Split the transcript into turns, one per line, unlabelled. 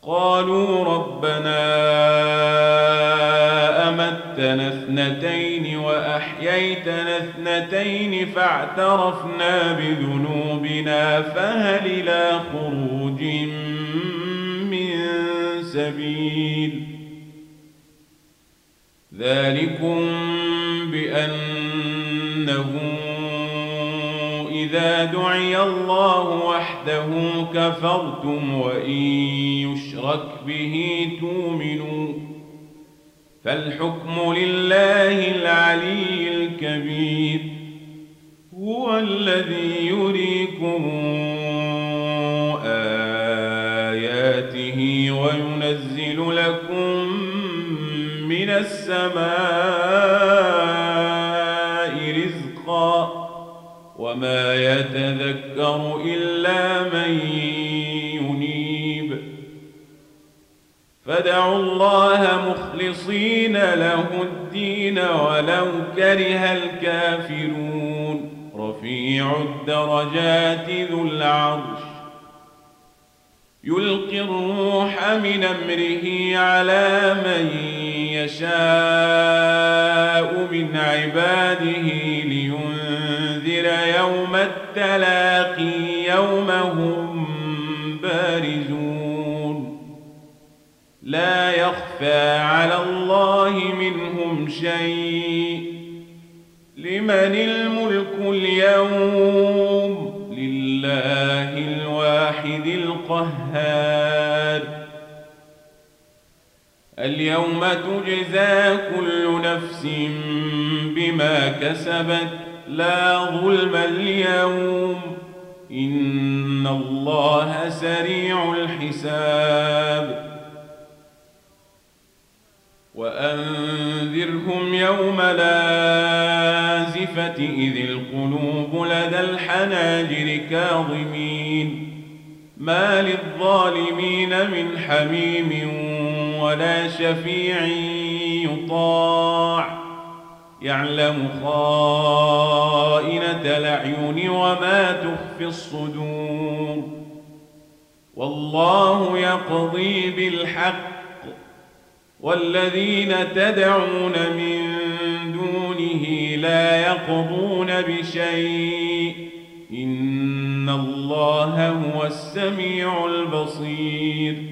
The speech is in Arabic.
قالوا ربنا أمتنا اثنتين وأحييتنا اثنتين فاعترفنا بذنوبنا فهل إلى خروج من سبيل. ذلكم بأنه إذا دعي الله وحده كفرتم وإن يشرك به تؤمنوا فالحكم لله العلي الكبير. هو الذي يريكم آياته وينزل لكم من السماء رزقا وما يتذكر إلا من ينيب. فادعوا الله مخلصين له الدين ولو كره الكافرون. رفيع الدرجات ذو العرش يلقي الروح من أمره على من يشاء من عباده لينذر يوم التلاقي يوم هم بارزون لا يخفى على الله منهم شيء. لمن الملك اليوم؟ لله الواحد القهار. اليوم تجزى كل نفس بما كسبت لا ظلم اليوم إن الله سريع الحساب. وأنذرهم يوم الآزفة إذ القلوب لدى الحناجر كاظمين ما للظالمين من حميم ولا شفيع يطاع يعلم خائنة الأعين وما تخفي الصدور. والله يقضي بالحق والذين تدعون من دونه لا يقضون بشيء إن الله هو السميع البصير.